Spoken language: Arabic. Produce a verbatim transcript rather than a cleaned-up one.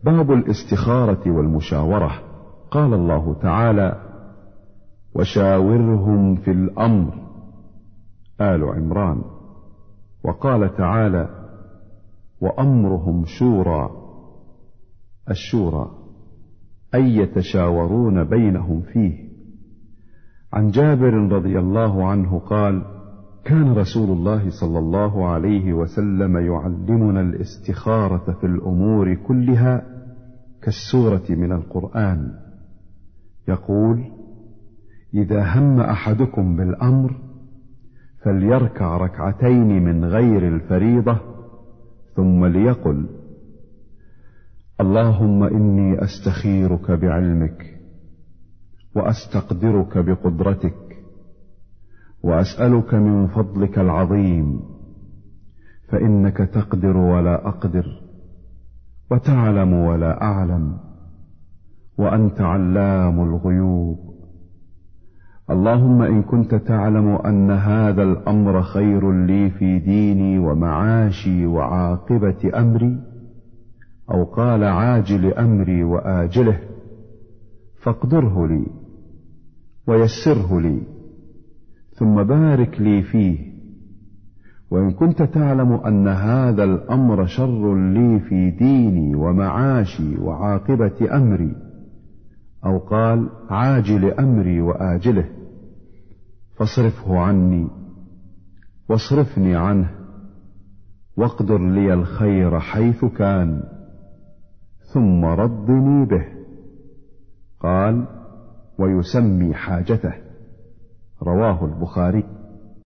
باب الاستخارة والمشاورة. قال الله تعالى: وشاورهم في الأمر، آل عمران. وقال تعالى: وأمرهم شورى، الشورى، أي يتشاورون بينهم فيه. عن جابر رضي الله عنه قال: كان رسول الله صلى الله عليه وسلم يعلمنا الاستخارة في الأمور كلها كالسورة من القرآن. يقول: إذا هم أحدكم بالأمر فليركع ركعتين من غير الفريضة، ثم ليقل: اللهم إني أستخيرك بعلمك، وأستقدرك بقدرتك، وأسألك من فضلك العظيم، فإنك تقدر ولا أقدر، وتعلم ولا أعلم، وأنت علام الغيوب. اللهم إن كنت تعلم أن هذا الأمر خير لي في ديني ومعاشي وعاقبة أمري، أو قال عاجل أمري وآجله، فاقدره لي ويسره لي، ثم بارك لي فيه. وإن كنت تعلم أن هذا الأمر شر لي في ديني ومعاشي وعاقبة أمري، أو قال عاجل أمري وآجله، فاصرفه عني واصرفني عنه، واقدر لي الخير حيث كان، ثم ردني به. قال: ويسمي حاجته. رواه البخاري.